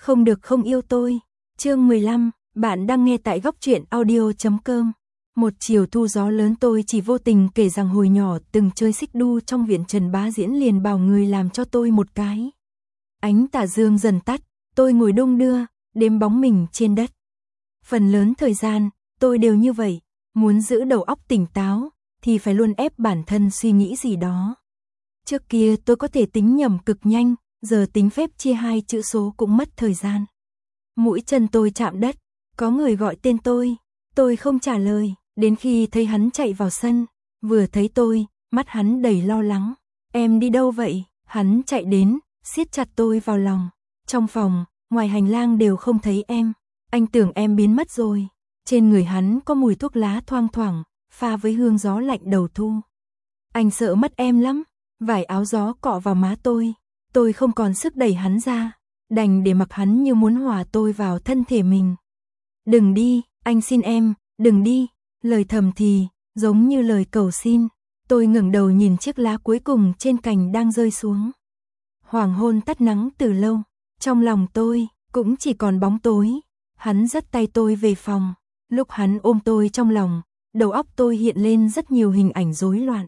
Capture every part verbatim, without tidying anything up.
Không được không yêu tôi. Chương mười lăm, bạn đang nghe tại góc truyện audio chấm com. Một chiều thu gió lớn tôi chỉ vô tình kể rằng hồi nhỏ từng chơi xích đu trong viện Trần Bá Diễn liền bảo người làm cho tôi một cái. Ánh tà dương dần tắt, tôi ngồi đung đưa, đếm bóng mình trên đất. Phần lớn thời gian, tôi đều như vậy, muốn giữ đầu óc tỉnh táo, thì phải luôn ép bản thân suy nghĩ gì đó. Trước kia tôi có thể tính nhầm cực nhanh, giờ tính phép chia hai chữ số cũng mất thời gian. Mũi chân tôi chạm đất, có người gọi tên tôi, tôi không trả lời, đến khi thấy hắn chạy vào sân, vừa thấy tôi, mắt hắn đầy lo lắng. Em đi đâu vậy? Hắn chạy đến, siết chặt tôi vào lòng. Trong phòng, ngoài hành lang đều không thấy em, anh tưởng em biến mất rồi. Trên người hắn có mùi thuốc lá thoang thoảng, pha với hương gió lạnh đầu thu. Anh sợ mất em lắm, vải áo gió cọ vào má tôi, tôi không còn sức đẩy hắn ra, đành để mặc hắn như muốn hòa tôi vào thân thể mình. Đừng đi, anh xin em, đừng đi, lời thầm thì, giống như lời cầu xin. Tôi ngẩng đầu nhìn chiếc lá cuối cùng trên cành đang rơi xuống. Hoàng hôn tắt nắng từ lâu, trong lòng tôi cũng chỉ còn bóng tối. Hắn dắt tay tôi về phòng, lúc hắn ôm tôi trong lòng, đầu óc tôi hiện lên rất nhiều hình ảnh rối loạn.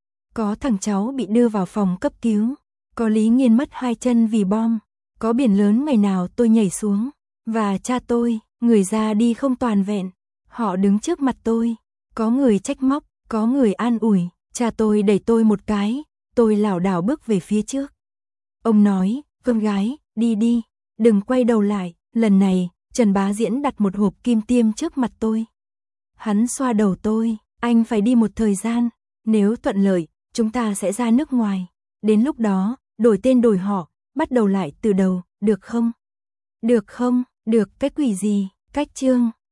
Có thằng cháu bị đưa vào phòng cấp cứu, có Lý Nghiên mất hai chân vì bom, có biển lớn ngày nào tôi nhảy xuống, và cha tôi, người già đi không toàn vẹn, họ đứng trước mặt tôi, có người trách móc, có người an ủi, cha tôi đẩy tôi một cái, tôi lảo đảo bước về phía trước. Ông nói, con gái, đi đi, đừng quay đầu lại. Lần này, Trần Bá Diễn đặt một hộp kim tiêm trước mặt tôi. Hắn xoa đầu tôi, anh phải đi một thời gian, nếu thuận lợi, chúng ta sẽ ra nước ngoài. Đến lúc đó, đổi tên đổi họ, bắt đầu lại từ đầu, được không? Được không? Được cái quỷ gì? Cách chương.